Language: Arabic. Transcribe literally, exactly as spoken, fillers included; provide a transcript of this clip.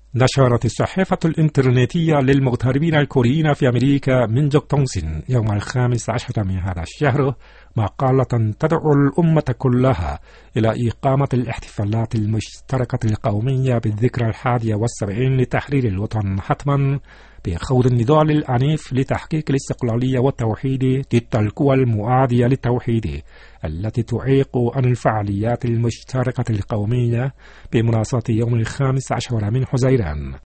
نشرت الصحيفة الإنترنتية للمغتربين الكوريين في أمريكا مينجوك تونسين يوم الخامس عشر من هذا الشهر مقالة تدعو الأمة كلها إلى إقامة الاحتفالات المشتركة القومية بالذكرى الحادية والسبعين لتحرير الوطن حتما، بخوض النضال العنيف لتحقيق الاستقلالية والتوحيد ضد القوى المعادية للتوحيد التي تعيق عن الفعاليات المشتركة القومية بمناسبة يوم الخامس عشر من حزيران.